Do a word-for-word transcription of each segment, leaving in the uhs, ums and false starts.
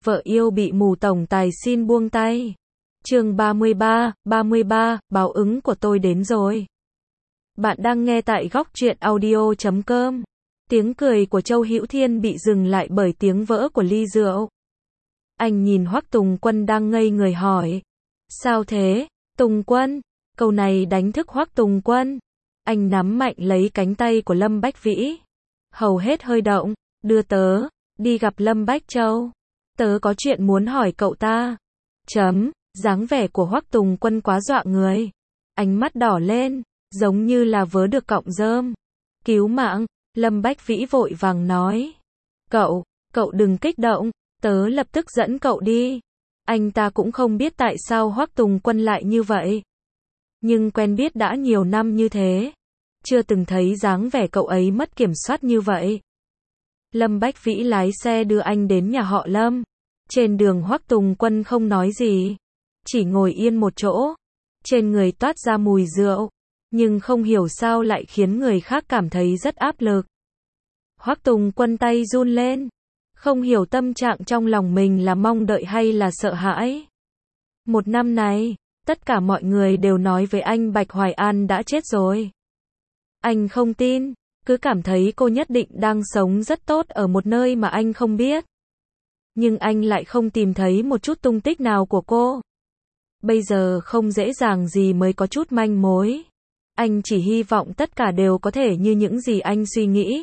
Vợ yêu bị mù tổng tài xin buông tay. Chương ba mươi ba, ba mươi ba, báo ứng của tôi đến rồi. Bạn đang nghe tại góc truyện audio chấm com. Tiếng cười của Châu Hữu Thiên bị dừng lại bởi tiếng vỡ của ly rượu. Anh nhìn Hoắc Tùng Quân đang ngây người hỏi. Sao thế, Tùng Quân? Câu này đánh thức Hoắc Tùng Quân. Anh nắm mạnh lấy cánh tay của Lâm Bách Vĩ. Hầu hết hơi động, đưa tớ, đi gặp Lâm Bách Châu. Tớ có chuyện muốn hỏi cậu ta. Chấm, dáng vẻ của Hoắc Tùng Quân quá dọa người. Ánh mắt đỏ lên, giống như là vớ được cọng rơm. Cứu mạng, Lâm Bách Vĩ vội vàng nói. Cậu, cậu đừng kích động, tớ lập tức dẫn cậu đi. Anh ta cũng không biết tại sao Hoắc Tùng Quân lại như vậy. Nhưng quen biết đã nhiều năm như thế. Chưa từng thấy dáng vẻ cậu ấy mất kiểm soát như vậy. Lâm Bách Vĩ lái xe đưa anh đến nhà họ Lâm. Trên đường Hoắc Tùng Quân không nói gì. Chỉ ngồi yên một chỗ. Trên người toát ra mùi rượu. Nhưng không hiểu sao lại khiến người khác cảm thấy rất áp lực. Hoắc Tùng Quân tay run lên. Không hiểu tâm trạng trong lòng mình là mong đợi hay là sợ hãi. Một năm này, tất cả mọi người đều nói với anh Bạch Hoài An đã chết rồi. Anh không tin, cứ cảm thấy cô nhất định đang sống rất tốt ở một nơi mà anh không biết. Nhưng anh lại không tìm thấy một chút tung tích nào của cô. Bây giờ không dễ dàng gì mới có chút manh mối. Anh chỉ hy vọng tất cả đều có thể như những gì anh suy nghĩ.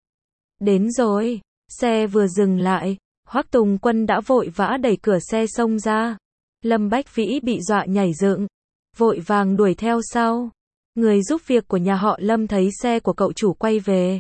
Đến rồi, xe vừa dừng lại, Hoắc Tùng Quân đã vội vã đẩy cửa xe xông ra. Lâm Bách Vĩ bị dọa nhảy dựng, vội vàng đuổi theo sau. Người giúp việc của nhà họ Lâm thấy xe của cậu chủ quay về.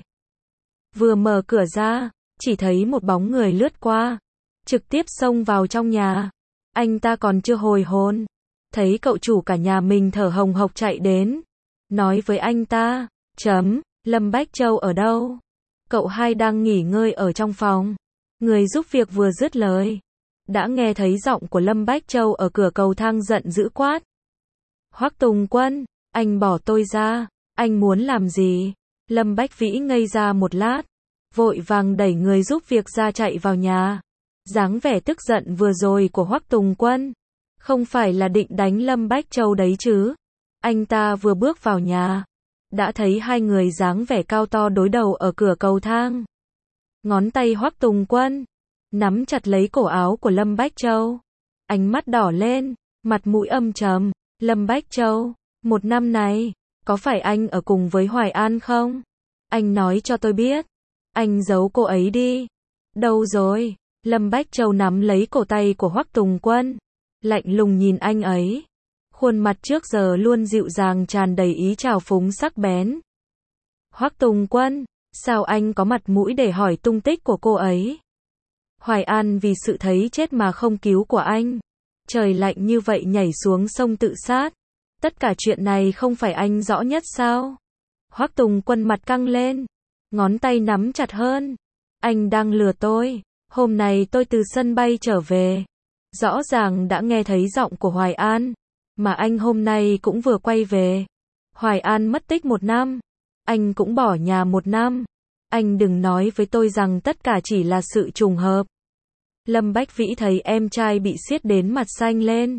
Vừa mở cửa ra, chỉ thấy một bóng người lướt qua, trực tiếp xông vào trong nhà. Anh ta còn chưa hồi hồn, thấy cậu chủ cả nhà mình thở hồng hộc chạy đến, nói với anh ta, chấm, Lâm Bách Châu ở đâu? Cậu hai đang nghỉ ngơi ở trong phòng. Người giúp việc vừa dứt lời, đã nghe thấy giọng của Lâm Bách Châu ở cửa cầu thang giận dữ quát. Hoắc Tùng Quân, anh bỏ tôi ra, anh muốn làm gì? Lâm Bách Vĩ ngây ra một lát, vội vàng đẩy người giúp việc ra chạy vào nhà. Dáng vẻ tức giận vừa rồi của Hoắc Tùng Quân, không phải là định đánh Lâm Bách Châu đấy chứ? Anh ta vừa bước vào nhà, đã thấy hai người dáng vẻ cao to đối đầu ở cửa cầu thang. Ngón tay Hoắc Tùng Quân nắm chặt lấy cổ áo của Lâm Bách Châu. Ánh mắt đỏ lên, mặt mũi âm trầm. Lâm Bách Châu, một năm này, có phải anh ở cùng với Hoài An không? Anh nói cho tôi biết. Anh giấu cô ấy đi. Đâu rồi? Lâm Bách Châu nắm lấy cổ tay của Hoắc Tùng Quân, lạnh lùng nhìn anh ấy. Khuôn mặt trước giờ luôn dịu dàng tràn đầy ý trào phúng sắc bén. Hoắc Tùng Quân, sao anh có mặt mũi để hỏi tung tích của cô ấy? Hoài An vì sự thấy chết mà không cứu của anh, trời lạnh như vậy nhảy xuống sông tự sát. Tất cả chuyện này không phải anh rõ nhất sao? Hoắc Tùng Quân mặt căng lên, ngón tay nắm chặt hơn. Anh đang lừa tôi. Hôm nay tôi từ sân bay trở về, rõ ràng đã nghe thấy giọng của Hoài An, mà anh hôm nay cũng vừa quay về. Hoài An mất tích một năm, anh cũng bỏ nhà một năm. Anh đừng nói với tôi rằng tất cả chỉ là sự trùng hợp. Lâm Bách Vĩ thấy em trai bị siết đến mặt xanh lên,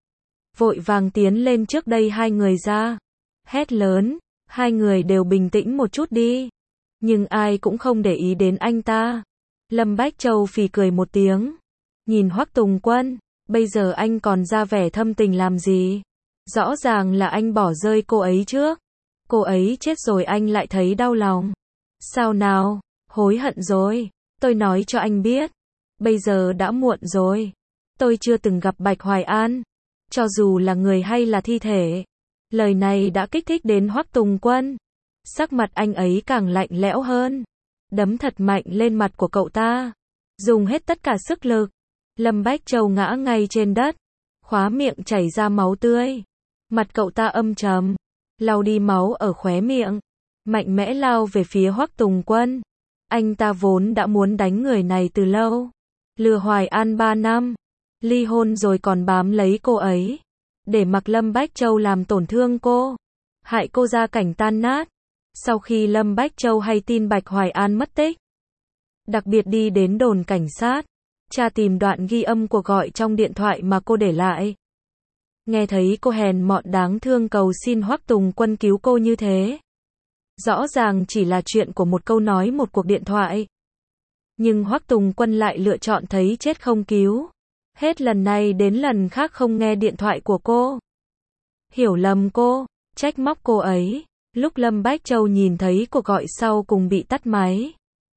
vội vàng tiến lên trước đây hai người ra, hét lớn, hai người đều bình tĩnh một chút đi. Nhưng ai cũng không để ý đến anh ta. Lâm Bách Châu phì cười một tiếng, nhìn Hoắc Tùng Quân, bây giờ anh còn ra vẻ thâm tình làm gì? Rõ ràng là anh bỏ rơi cô ấy trước. Cô ấy chết rồi anh lại thấy đau lòng. Sao nào, hối hận rồi? Tôi nói cho anh biết, bây giờ đã muộn rồi. Tôi chưa từng gặp Bạch Hoài An, cho dù là người hay là thi thể. Lời này đã kích thích đến Hoắc Tùng Quân. Sắc mặt anh ấy càng lạnh lẽo hơn, đấm thật mạnh lên mặt của cậu ta, dùng hết tất cả sức lực. Lâm Bách Châu ngã ngay trên đất, khóa miệng chảy ra máu tươi. Mặt cậu ta âm trầm, lau đi máu ở khóe miệng, mạnh mẽ lao về phía Hoắc Tùng Quân. Anh ta vốn đã muốn đánh người này từ lâu, lừa Hoài An ba năm, ly hôn rồi còn bám lấy cô ấy, để mặc Lâm Bách Châu làm tổn thương cô, hại cô gia cảnh tan nát. Sau khi Lâm Bách Châu hay tin Bạch Hoài An mất tích, đặc biệt đi đến đồn cảnh sát, tra tìm đoạn ghi âm cuộc gọi trong điện thoại mà cô để lại. Nghe thấy cô hèn mọn đáng thương cầu xin Hoắc Tùng Quân cứu cô như thế. Rõ ràng chỉ là chuyện của một câu nói một cuộc điện thoại. Nhưng Hoắc Tùng Quân lại lựa chọn thấy chết không cứu. Hết lần này đến lần khác không nghe điện thoại của cô. Hiểu lầm cô, trách móc cô ấy. Lúc Lâm Bách Châu nhìn thấy cuộc gọi sau cùng bị tắt máy.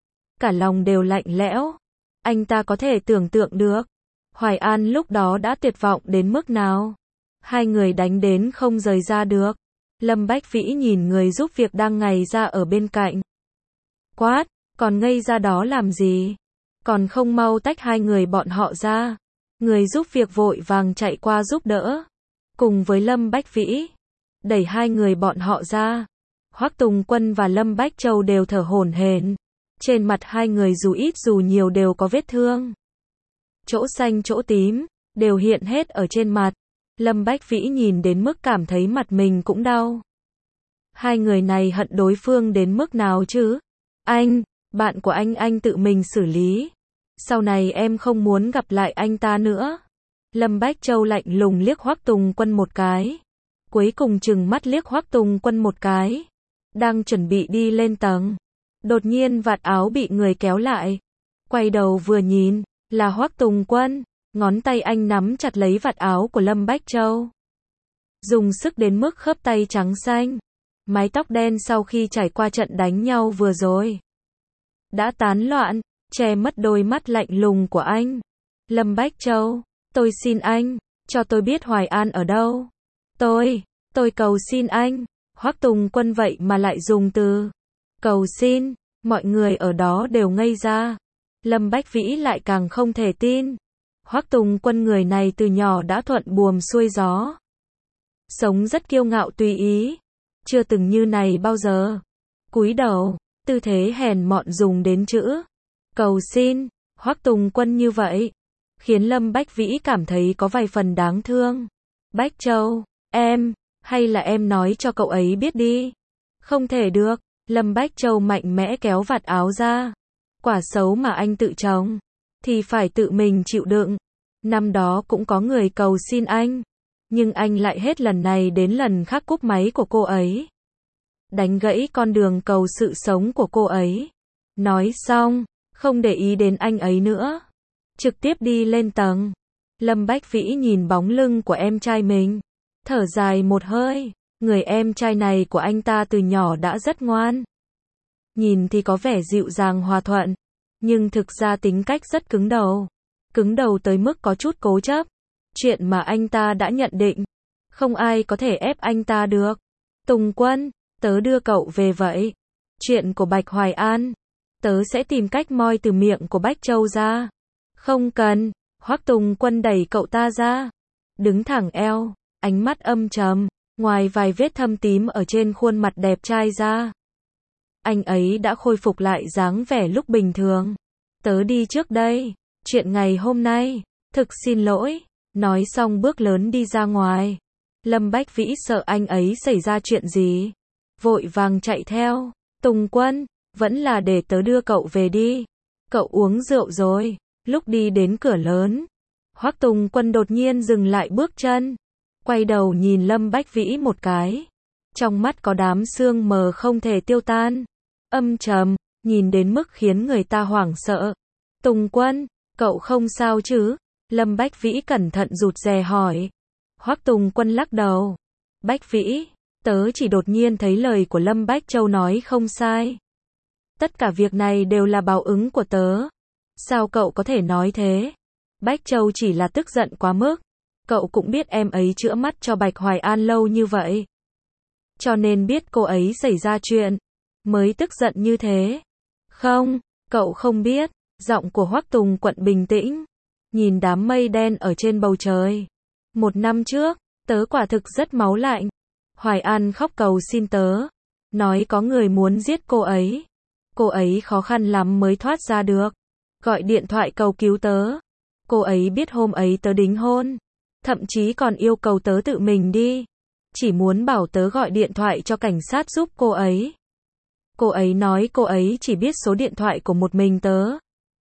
Cả lòng đều lạnh lẽo. Anh ta có thể tưởng tượng được. Hoài An lúc đó đã tuyệt vọng đến mức nào. Hai người đánh đến không rời ra được. Lâm Bách Vĩ nhìn người giúp việc đang ngày ra ở bên cạnh. Quát, còn ngây ra đó làm gì? Còn không mau tách hai người bọn họ ra. Người giúp việc vội vàng chạy qua giúp đỡ. Cùng với Lâm Bách Vĩ. Đẩy hai người bọn họ ra. Hoắc Tùng Quân và Lâm Bách Châu đều thở hổn hển. Trên mặt hai người dù ít dù nhiều đều có vết thương. Chỗ xanh chỗ tím, đều hiện hết ở trên mặt. Lâm Bách Vĩ nhìn đến mức cảm thấy mặt mình cũng đau. Hai người này hận đối phương đến mức nào chứ? Anh, bạn của anh anh tự mình xử lý. Sau này em không muốn gặp lại anh ta nữa. Lâm Bách Châu lạnh lùng liếc Hoắc Tùng Quân một cái. Cuối cùng chừng mắt liếc Hoắc Tùng Quân một cái. Đang chuẩn bị đi lên tầng. Đột nhiên vạt áo bị người kéo lại. Quay đầu vừa nhìn, là Hoắc Tùng Quân. Ngón tay anh nắm chặt lấy vạt áo của Lâm Bách Châu. Dùng sức đến mức khớp tay trắng xanh. Mái tóc đen sau khi trải qua trận đánh nhau vừa rồi đã tán loạn, che mất đôi mắt lạnh lùng của anh. Lâm Bách Châu, tôi xin anh, cho tôi biết Hoài An ở đâu. Tôi, tôi cầu xin anh. Hoắc Tùng Quân vậy mà lại dùng từ cầu xin, mọi người ở đó đều ngây ra. Lâm Bách Vĩ lại càng không thể tin. Hoắc Tùng Quân người này từ nhỏ đã thuận buồm xuôi gió. Sống rất kiêu ngạo tùy ý. Chưa từng như này bao giờ. Cúi đầu, tư thế hèn mọn dùng đến chữ cầu xin. Hoắc Tùng Quân như vậy khiến Lâm Bách Vĩ cảm thấy có vài phần đáng thương. Bách Châu, em, hay là em nói cho cậu ấy biết đi. Không thể được. Lâm Bách Châu mạnh mẽ kéo vạt áo ra. Quả xấu mà anh tự trồng thì phải tự mình chịu đựng. Năm đó cũng có người cầu xin anh, nhưng anh lại hết lần này đến lần khác cúp máy của cô ấy. Đánh gãy con đường cầu sự sống của cô ấy. Nói xong, không để ý đến anh ấy nữa. Trực tiếp đi lên tầng. Lâm Bách Vĩ nhìn bóng lưng của em trai mình. Thở dài một hơi. Người em trai này của anh ta từ nhỏ đã rất ngoan. Nhìn thì có vẻ dịu dàng hòa thuận. Nhưng thực ra tính cách rất cứng đầu. Cứng đầu tới mức có chút cố chấp. Chuyện mà anh ta đã nhận định. Không ai có thể ép anh ta được. Tùng Quân, tớ đưa cậu về vậy. Chuyện của Bạch Hoài An, tớ sẽ tìm cách moi từ miệng của Bách Châu ra. Không cần. Hoắc Tùng Quân đẩy cậu ta ra. Đứng thẳng eo, ánh mắt âm trầm. Ngoài vài vết thâm tím ở trên khuôn mặt đẹp trai ra, anh ấy đã khôi phục lại dáng vẻ lúc bình thường. Tớ đi trước đây. Chuyện ngày hôm nay, thực xin lỗi. Nói xong bước lớn đi ra ngoài. Lâm Bách Vĩ sợ anh ấy xảy ra chuyện gì. Vội vàng chạy theo. Tùng Quân, vẫn là để tớ đưa cậu về đi. Cậu uống rượu rồi. Lúc đi đến cửa lớn, Hoắc Tùng Quân đột nhiên dừng lại bước chân. Quay đầu nhìn Lâm Bách Vĩ một cái. Trong mắt có đám sương mờ không thể tiêu tan. Âm trầm, nhìn đến mức khiến người ta hoảng sợ. Tùng Quân, cậu không sao chứ? Lâm Bách Vĩ cẩn thận rụt rè hỏi. Hoắc Tùng Quân lắc đầu. Bách Vĩ, tớ chỉ đột nhiên thấy lời của Lâm Bách Châu nói không sai. Tất cả việc này đều là báo ứng của tớ. Sao cậu có thể nói thế? Bách Châu chỉ là tức giận quá mức. Cậu cũng biết em ấy chữa mắt cho Bạch Hoài An lâu như vậy. Cho nên biết cô ấy xảy ra chuyện, mới tức giận như thế. Không, cậu không biết. Giọng của Hoắc Tùng Quận bình tĩnh. Nhìn đám mây đen ở trên bầu trời. Một năm trước, tớ quả thực rất máu lạnh. Hoài An khóc cầu xin tớ. Nói có người muốn giết cô ấy. Cô ấy khó khăn lắm mới thoát ra được. Gọi điện thoại cầu cứu tớ. Cô ấy biết hôm ấy tớ đính hôn. Thậm chí còn yêu cầu tớ tự mình đi. Chỉ muốn bảo tớ gọi điện thoại cho cảnh sát giúp cô ấy. Cô ấy nói cô ấy chỉ biết số điện thoại của một mình tớ.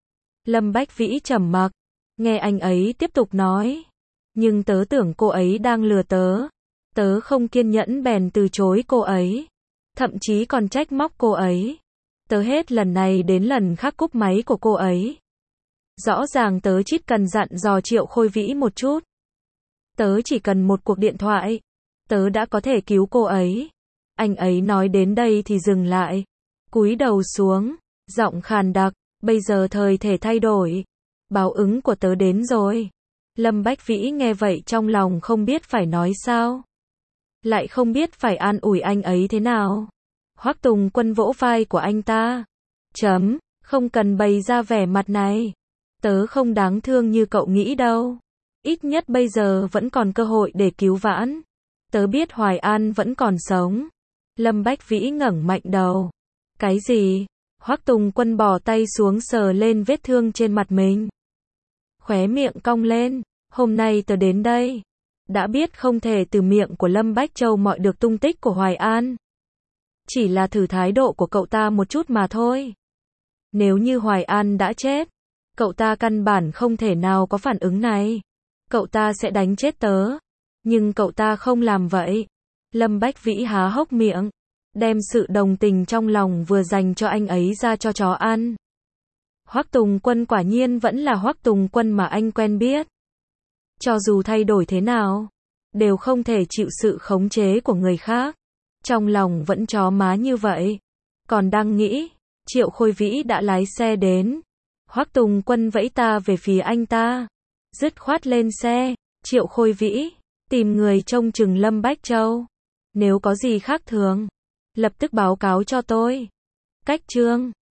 Lâm Bách Vĩ trầm mặc, nghe anh ấy tiếp tục nói. Nhưng tớ tưởng cô ấy đang lừa tớ. Tớ không kiên nhẫn bèn từ chối cô ấy. Thậm chí còn trách móc cô ấy. Tớ hết lần này đến lần khác cúp máy của cô ấy. Rõ ràng tớ chỉ cần dặn dò Triệu Khôi Vĩ một chút. Tớ chỉ cần một cuộc điện thoại. Tớ đã có thể cứu cô ấy. Anh ấy nói đến đây thì dừng lại. Cúi đầu xuống, giọng khàn đặc, bây giờ thời thể thay đổi. Báo ứng của tớ đến rồi. Lâm Bách Vĩ nghe vậy trong lòng không biết phải nói sao. Lại không biết phải an ủi anh ấy thế nào. Hoắc Tùng Quân vỗ vai của anh ta. Chấm, không cần bày ra vẻ mặt này. Tớ không đáng thương như cậu nghĩ đâu. Ít nhất bây giờ vẫn còn cơ hội để cứu vãn. Tớ biết Hoài An vẫn còn sống. Lâm Bách Vĩ ngẩng mạnh đầu. Cái gì? Hoắc Tùng Quân bỏ tay xuống sờ lên vết thương trên mặt mình. Khóe miệng cong lên. Hôm nay tớ đến đây. Đã biết không thể từ miệng của Lâm Bách Châu mọi được tung tích của Hoài An. Chỉ là thử thái độ của cậu ta một chút mà thôi. Nếu như Hoài An đã chết, cậu ta căn bản không thể nào có phản ứng này. Cậu ta sẽ đánh chết tớ. Nhưng cậu ta không làm vậy. Lâm Bách Vĩ há hốc miệng, đem sự đồng tình trong lòng vừa dành cho anh ấy ra cho chó ăn. Hoắc Tùng Quân quả nhiên vẫn là Hoắc Tùng Quân mà anh quen biết. Cho dù thay đổi thế nào, đều không thể chịu sự khống chế của người khác. Trong lòng vẫn chó má như vậy. Còn đang nghĩ, Triệu Khôi Vĩ đã lái xe đến. Hoắc Tùng Quân vẫy ta về phía anh ta. Dứt khoát lên xe. Triệu Khôi Vĩ, tìm người trông chừng Lâm Bách Châu. Nếu có gì khác thường, lập tức báo cáo cho tôi. Cách chương